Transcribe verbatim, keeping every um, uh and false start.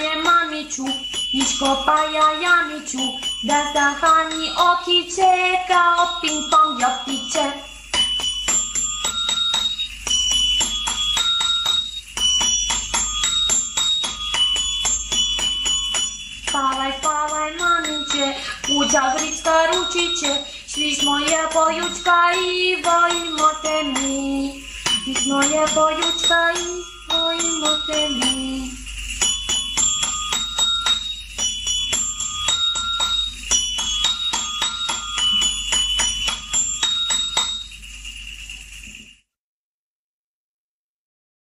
daje mamiću, Miško paja jamiću, da zahani okiće, kao ping pong loptiće. Spavaj, spavaj, maminče, u đabrička ručiće, svi smo lijepo jučkali, volimo te mi. Svi smo lijepo jučkali, volimo